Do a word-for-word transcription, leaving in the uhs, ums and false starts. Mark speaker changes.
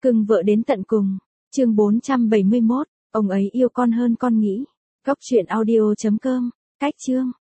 Speaker 1: Cưng vợ đến tận cùng. Chương bốn trăm bảy mươi mốt, ông ấy yêu con hơn con nghĩ. Góc truyện audio chấm com. Cách chương.